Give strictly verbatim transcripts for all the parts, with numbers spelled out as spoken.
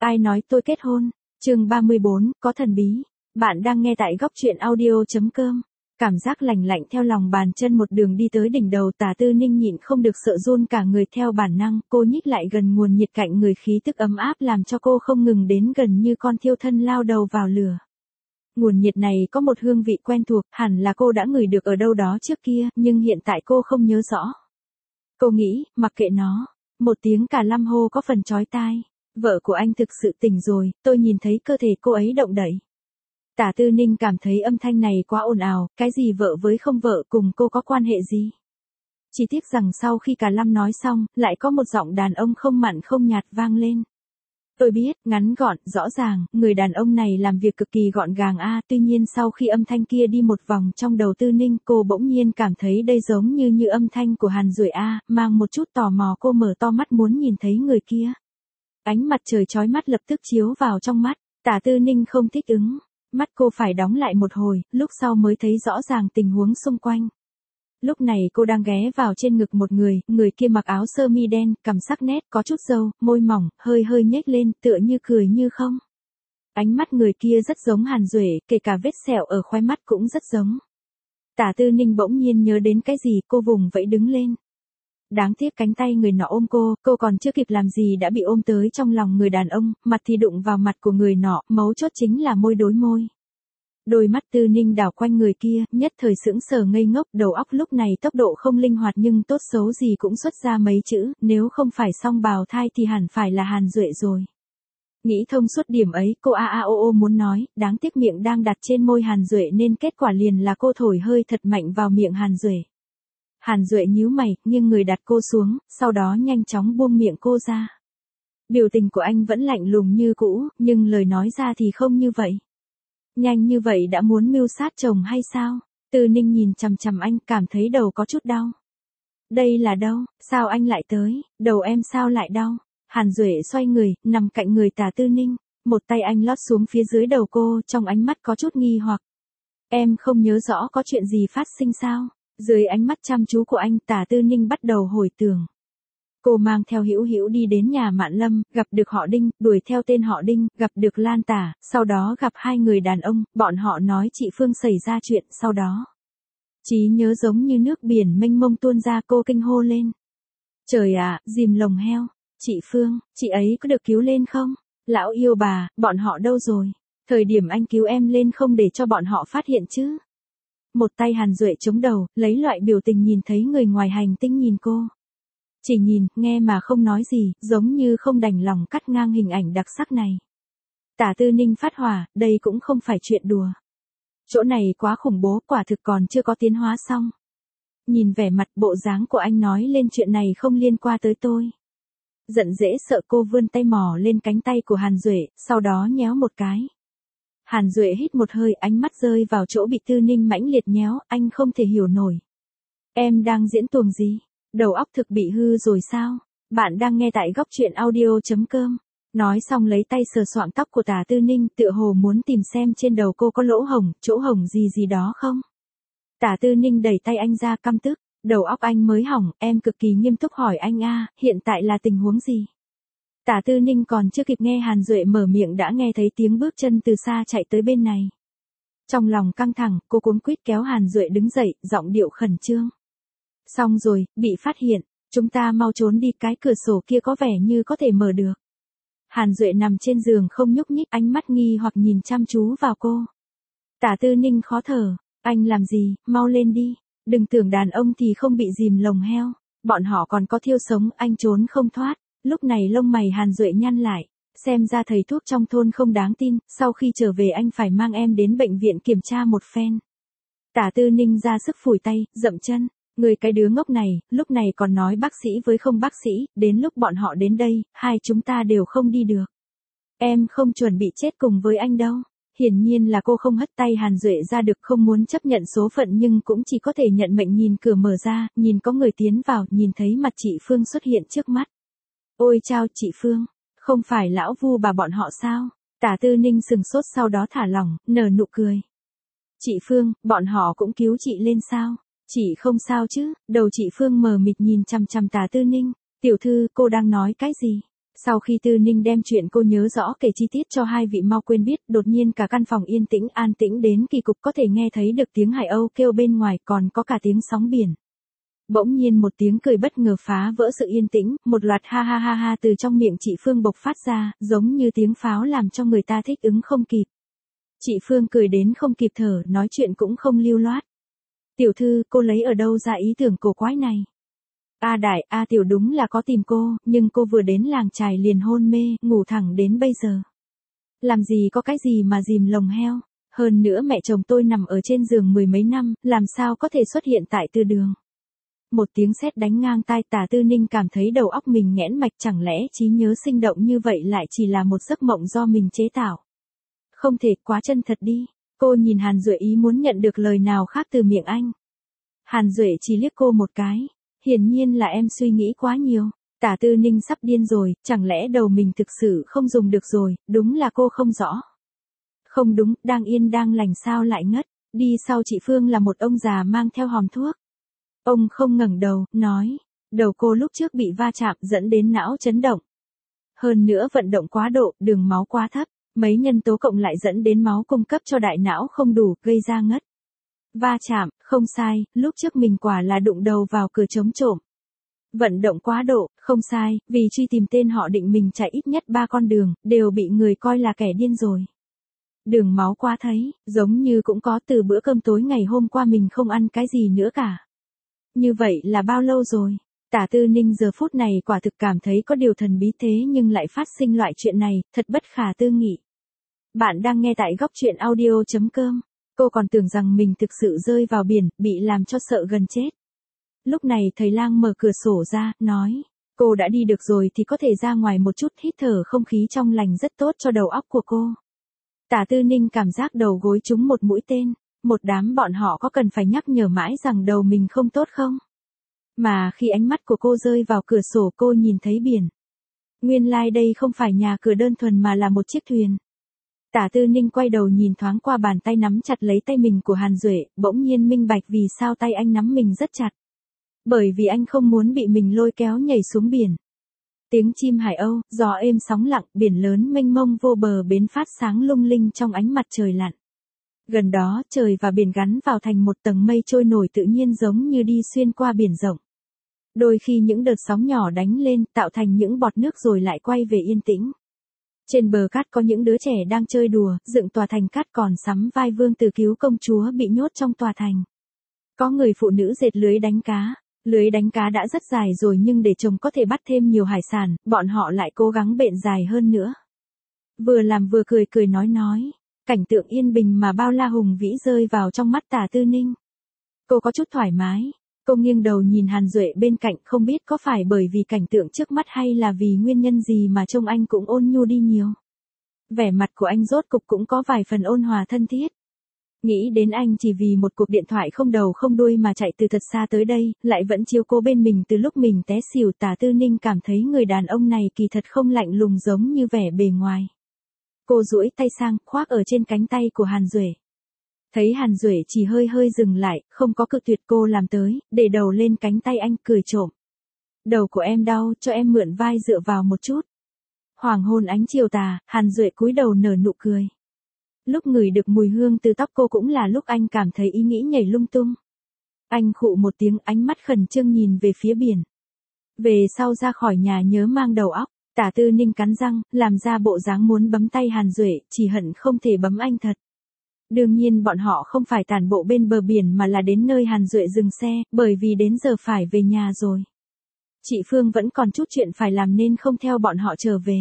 Ai nói tôi kết hôn? Chương ba mươi bốn, có thần bí. Bạn đang nghe tại góc truyện audio.com. Cảm giác lành lạnh theo lòng bàn chân một đường đi tới đỉnh đầu, Tả Tư Ninh nhịn không được sợ run cả người theo bản năng, cô nhích lại gần nguồn nhiệt cạnh người, khí tức ấm áp làm cho cô không ngừng đến gần như con thiêu thân lao đầu vào lửa. Nguồn nhiệt này có một hương vị quen thuộc, hẳn là cô đã ngửi được ở đâu đó trước kia, nhưng hiện tại cô không nhớ rõ. Cô nghĩ, mặc kệ nó. Một tiếng cả lâm hô có phần chói tai. Vợ của anh thực sự tỉnh rồi, tôi nhìn thấy cơ thể cô ấy động đậy. Tả Tư Ninh cảm thấy âm thanh này quá ồn ào, cái gì vợ với không vợ cùng cô có quan hệ gì. Chỉ tiếc rằng sau khi cả lâm nói xong, lại có một giọng đàn ông không mặn không nhạt vang lên. Tôi biết, ngắn gọn, rõ ràng, người đàn ông này làm việc cực kỳ gọn gàng a. Tuy nhiên sau khi âm thanh kia đi một vòng trong đầu Tư Ninh, cô bỗng nhiên cảm thấy đây giống như như âm thanh của Hàn Duệ a, mang một chút tò mò, cô mở to mắt muốn nhìn thấy người kia. Ánh mặt trời chói mắt lập tức chiếu vào trong mắt, Tả Tư Ninh không thích ứng, mắt cô phải đóng lại một hồi, lúc sau mới thấy rõ ràng tình huống xung quanh. Lúc này cô đang ghé vào trên ngực một người, người kia mặc áo sơ mi đen, cằm sắc nét, có chút râu, môi mỏng, hơi hơi nhếch lên, tựa như cười như không. Ánh mắt người kia rất giống Hàn Duệ, kể cả vết sẹo ở khóe mắt cũng rất giống. Tả Tư Ninh bỗng nhiên nhớ đến cái gì, cô vùng vẫy đứng lên. Đáng tiếc cánh tay người nọ ôm cô, cô còn chưa kịp làm gì đã bị ôm tới trong lòng người đàn ông, mặt thì đụng vào mặt của người nọ, mấu chốt chính là môi đối môi. Đôi mắt Tư Ninh đảo quanh người kia, nhất thời sững sờ ngây ngốc, đầu óc lúc này tốc độ không linh hoạt nhưng tốt xấu gì cũng xuất ra mấy chữ, nếu không phải song bào thai thì hẳn phải là Hàn Duệ rồi. Nghĩ thông suốt điểm ấy, cô a a o o muốn nói, đáng tiếc miệng đang đặt trên môi Hàn Duệ nên kết quả liền là cô thổi hơi thật mạnh vào miệng Hàn Duệ. Hàn Duệ nhíu mày, nghiêng người đặt cô xuống, sau đó nhanh chóng buông miệng cô ra. Biểu tình của anh vẫn lạnh lùng như cũ, nhưng lời nói ra thì không như vậy. Nhanh như vậy đã muốn mưu sát chồng hay sao? Tư Ninh nhìn chằm chằm anh, cảm thấy đầu có chút đau. Đây là đâu? Sao anh lại tới? Đầu em sao lại đau? Hàn Duệ xoay người, nằm cạnh người Tả Tư Ninh. Một tay anh lót xuống phía dưới đầu cô, trong ánh mắt có chút nghi hoặc. Em không nhớ rõ có chuyện gì phát sinh sao? Dưới ánh mắt chăm chú của anh, Tả Tư Ninh bắt đầu hồi tưởng. Cô mang theo Hữu Hữu đi đến nhà Mạn Lâm, gặp được họ Đinh, đuổi theo tên họ Đinh, gặp được Lan Tả, sau đó gặp hai người đàn ông, bọn họ nói chị Phương xảy ra chuyện, sau đó. Trí nhớ giống như nước biển mênh mông tuôn ra, cô kinh hô lên. Trời ạ, dìm lồng heo, chị Phương, chị ấy có được cứu lên không? Lão yêu bà, bọn họ đâu rồi? Thời điểm anh cứu em lên không để cho bọn họ phát hiện chứ? Một tay Hàn Duệ chống đầu, lấy loại biểu tình nhìn thấy người ngoài hành tinh nhìn cô. Chỉ nhìn, nghe mà không nói gì, giống như không đành lòng cắt ngang hình ảnh đặc sắc này. Tả Tư Ninh phát hỏa, đây cũng không phải chuyện đùa. Chỗ này quá khủng bố, quả thực còn chưa có tiến hóa xong. Nhìn vẻ mặt bộ dáng của anh nói lên chuyện này không liên quan tới tôi. Giận dễ sợ, cô vươn tay mò lên cánh tay của Hàn Duệ, sau đó nhéo một cái. Hàn Duệ hít một hơi, ánh mắt rơi vào chỗ bị Tư Ninh mãnh liệt nhéo, anh không thể hiểu nổi. Em đang diễn tuồng gì? Đầu óc thực bị hư rồi sao? Bạn đang nghe tại góc truyện audio.com. Nói xong lấy tay sờ soạng tóc của Tả Tư Ninh, tựa hồ muốn tìm xem trên đầu cô có lỗ hổng, chỗ hổng gì gì đó không? Tả Tư Ninh đẩy tay anh ra, căm tức. Đầu óc anh mới hỏng, em cực kỳ nghiêm túc hỏi anh a, hiện tại là tình huống gì? Tả Tư Ninh còn chưa kịp nghe Hàn Duệ mở miệng đã nghe thấy tiếng bước chân từ xa chạy tới bên này. Trong lòng căng thẳng, cô cuống quýt kéo Hàn Duệ đứng dậy, giọng điệu khẩn trương. Xong rồi, bị phát hiện, chúng ta mau trốn đi, cái cửa sổ kia có vẻ như có thể mở được. Hàn Duệ nằm trên giường không nhúc nhích, ánh mắt nghi hoặc nhìn chăm chú vào cô. Tả Tư Ninh khó thở, anh làm gì, mau lên đi, đừng tưởng đàn ông thì không bị dìm lồng heo, bọn họ còn có thiêu sống, anh trốn không thoát. Lúc này lông mày Hàn Duệ nhăn lại, xem ra thầy thuốc trong thôn không đáng tin, sau khi trở về anh phải mang em đến bệnh viện kiểm tra một phen. Tả Tư Ninh ra sức phủi tay, dậm chân, người cái đứa ngốc này, lúc này còn nói bác sĩ với không bác sĩ, đến lúc bọn họ đến đây, hai chúng ta đều không đi được. Em không chuẩn bị chết cùng với anh đâu. Hiển nhiên là cô không hất tay Hàn Duệ ra được, không muốn chấp nhận số phận nhưng cũng chỉ có thể nhận mệnh. Nhìn cửa mở ra, nhìn có người tiến vào, nhìn thấy mặt chị Phương xuất hiện trước mắt. Ôi chao, chị Phương, không phải lão Vu bà bọn họ sao? Tả Tư Ninh sừng sốt sau đó thả lỏng, nở nụ cười. Chị Phương, bọn họ cũng cứu chị lên sao? Chị không sao chứ? Đầu chị Phương mờ mịt nhìn chằm chằm Tả Tư Ninh. Tiểu thư, cô đang nói cái gì? Sau khi Tư Ninh đem chuyện cô nhớ rõ kể chi tiết cho hai vị mau quên biết, đột nhiên cả căn phòng yên tĩnh an tĩnh đến kỳ cục, có thể nghe thấy được tiếng hải âu kêu bên ngoài, còn có cả tiếng sóng biển. Bỗng nhiên một tiếng cười bất ngờ phá vỡ sự yên tĩnh, một loạt ha ha ha ha từ trong miệng chị Phương bộc phát ra, giống như tiếng pháo làm cho người ta thích ứng không kịp. Chị Phương cười đến không kịp thở, nói chuyện cũng không lưu loát. Tiểu thư, cô lấy ở đâu ra ý tưởng cổ quái này? A Đại, A Tiểu đúng là có tìm cô, nhưng cô vừa đến làng chài liền hôn mê, ngủ thẳng đến bây giờ. Làm gì có cái gì mà dìm lồng heo, hơn nữa mẹ chồng tôi nằm ở trên giường mười mấy năm, làm sao có thể xuất hiện tại tư đường. Một tiếng sét đánh ngang tai, Tả Tư Ninh cảm thấy đầu óc mình nghẽn mạch, chẳng lẽ trí nhớ sinh động như vậy lại chỉ là một giấc mộng do mình chế tạo. Không thể, quá chân thật đi. Cô nhìn Hàn Duệ ý muốn nhận được lời nào khác từ miệng anh. Hàn Duệ chỉ liếc cô một cái. Hiển nhiên là em suy nghĩ quá nhiều. Tả Tư Ninh sắp điên rồi, chẳng lẽ đầu mình thực sự không dùng được rồi, đúng là cô không rõ. Không đúng, đang yên đang lành sao lại ngất. Đi sau chị Phương là một ông già mang theo hòm thuốc. Ông không ngẩng đầu, nói, đầu cô lúc trước bị va chạm dẫn đến não chấn động. Hơn nữa vận động quá độ, đường máu quá thấp, mấy nhân tố cộng lại dẫn đến máu cung cấp cho đại não không đủ, gây ra ngất. Va chạm, không sai, lúc trước mình quả là đụng đầu vào cửa chống trộm. Vận động quá độ, không sai, vì truy tìm tên họ định mình chạy ít nhất ba con đường, đều bị người coi là kẻ điên rồi. Đường máu quá thấy, giống như cũng có từ bữa cơm tối ngày hôm qua mình không ăn cái gì nữa cả. Như vậy là bao lâu rồi? Tả Tư Ninh giờ phút này quả thực cảm thấy có điều thần bí, thế nhưng lại phát sinh loại chuyện này, thật bất khả tư nghị. Bạn đang nghe tại góc truyện audio chấm com. Cô còn tưởng rằng mình thực sự rơi vào biển, bị làm cho sợ gần chết. Lúc này thầy lang mở cửa sổ ra, nói, cô đã đi được rồi thì có thể ra ngoài một chút, hít thở không khí trong lành rất tốt cho đầu óc của cô. Tả Tư Ninh cảm giác đầu gối trúng một mũi tên. Một đám bọn họ có cần phải nhắc nhở mãi rằng đầu mình không tốt không? Mà khi ánh mắt của cô rơi vào cửa sổ, cô nhìn thấy biển. Nguyên lai like đây không phải nhà cửa đơn thuần mà là một chiếc thuyền. Tả Tư Ninh quay đầu nhìn thoáng qua bàn tay nắm chặt lấy tay mình của Hàn Duệ, bỗng nhiên minh bạch vì sao tay anh nắm mình rất chặt. Bởi vì anh không muốn bị mình lôi kéo nhảy xuống biển. Tiếng chim hải âu, gió êm sóng lặng, biển lớn mênh mông vô bờ bến phát sáng lung linh trong ánh mặt trời lặn. Gần đó, trời và biển gắn vào thành một tầng mây trôi nổi tự nhiên, giống như đi xuyên qua biển rộng. Đôi khi những đợt sóng nhỏ đánh lên, tạo thành những bọt nước rồi lại quay về yên tĩnh. Trên bờ cát có những đứa trẻ đang chơi đùa, dựng tòa thành cát, còn sắm vai vương tử cứu công chúa bị nhốt trong tòa thành. Có người phụ nữ dệt lưới đánh cá. Lưới đánh cá đã rất dài rồi, nhưng để chồng có thể bắt thêm nhiều hải sản, bọn họ lại cố gắng bện dài hơn nữa. Vừa làm vừa cười cười nói nói. Cảnh tượng yên bình mà bao la hùng vĩ rơi vào trong mắt Tả Tư Ninh. Cô có chút thoải mái. Cô nghiêng đầu nhìn Hàn Duệ bên cạnh, không biết có phải bởi vì cảnh tượng trước mắt hay là vì nguyên nhân gì mà trông anh cũng ôn nhu đi nhiều. Vẻ mặt của anh rốt cục cũng có vài phần ôn hòa thân thiết. Nghĩ đến anh chỉ vì một cuộc điện thoại không đầu không đuôi mà chạy từ thật xa tới đây, lại vẫn chiếu cố bên mình từ lúc mình té xỉu. Tả Tư Ninh cảm thấy người đàn ông này kỳ thật không lạnh lùng giống như vẻ bề ngoài. Cô duỗi tay sang, khoác ở trên cánh tay của Hàn Duệ. Thấy Hàn Duệ chỉ hơi hơi dừng lại, không có cự tuyệt, cô làm tới, để đầu lên cánh tay anh, cười trộm. Đầu của em đau, cho em mượn vai dựa vào một chút. Hoàng hôn ánh chiều tà, Hàn Duệ cúi đầu nở nụ cười. Lúc ngửi được mùi hương từ tóc cô cũng là lúc anh cảm thấy ý nghĩ nhảy lung tung. Anh khụ một tiếng, ánh mắt khẩn trương nhìn về phía biển. Về sau ra khỏi nhà nhớ mang đầu óc. Tả Tư Ninh cắn răng, làm ra bộ dáng muốn bấm tay Hàn Duệ, chỉ hận không thể bấm anh thật. Đương nhiên bọn họ không phải tản bộ bên bờ biển mà là đến nơi Hàn Duệ dừng xe, bởi vì đến giờ phải về nhà rồi. Chị Phương vẫn còn chút chuyện phải làm nên không theo bọn họ trở về.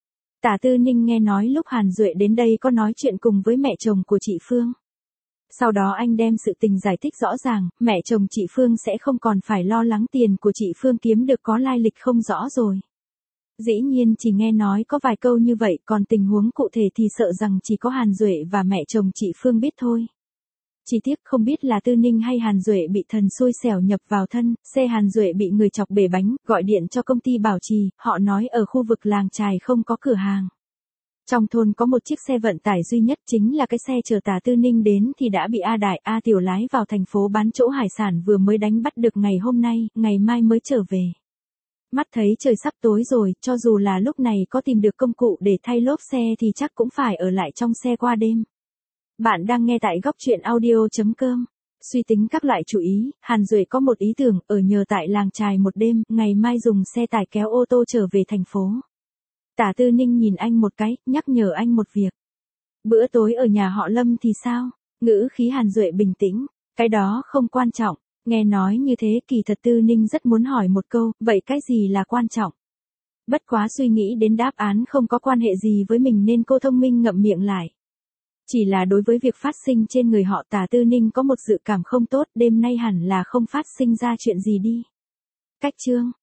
Tả Tư Ninh nghe nói lúc Hàn Duệ đến đây có nói chuyện cùng với mẹ chồng của chị Phương. Sau đó anh đem sự tình giải thích rõ ràng, mẹ chồng chị Phương sẽ không còn phải lo lắng tiền của chị Phương kiếm được có lai lịch không rõ rồi. Dĩ nhiên chỉ nghe nói có vài câu như vậy, còn tình huống cụ thể thì sợ rằng chỉ có Hàn Duệ và mẹ chồng chị Phương biết thôi. Chỉ tiếc không biết là Tư Ninh hay Hàn Duệ bị thần xui xẻo nhập vào thân, xe Hàn Duệ bị người chọc bể bánh, gọi điện cho công ty bảo trì, họ nói ở khu vực làng chài không có cửa hàng. Trong thôn có một chiếc xe vận tải duy nhất, chính là cái xe chở Tả Tư Ninh đến thì đã bị A Đại, A Tiểu lái vào thành phố bán chỗ hải sản, vừa mới đánh bắt được ngày hôm nay, ngày mai mới trở về. Mắt thấy trời sắp tối rồi, cho dù là lúc này có tìm được công cụ để thay lốp xe thì chắc cũng phải ở lại trong xe qua đêm. Bạn đang nghe tại góc truyện audio.com. Suy tính các loại chủ ý, Hàn Duệ có một ý tưởng ở nhờ tại làng chài một đêm, ngày mai dùng xe tải kéo ô tô trở về thành phố. Tả Tư Ninh nhìn anh một cái, nhắc nhở anh một việc. Bữa tối ở nhà họ Lâm thì sao? Ngữ khí Hàn Duệ bình tĩnh, cái đó không quan trọng. Nghe nói như thế kỳ thật Tư Ninh rất muốn hỏi một câu, vậy cái gì là quan trọng? Bất quá suy nghĩ đến đáp án không có quan hệ gì với mình nên cô thông minh ngậm miệng lại. Chỉ là đối với việc phát sinh trên người họ Tả Tư Ninh có một dự cảm không tốt, đêm nay hẳn là không phát sinh ra chuyện gì đi. Cách chương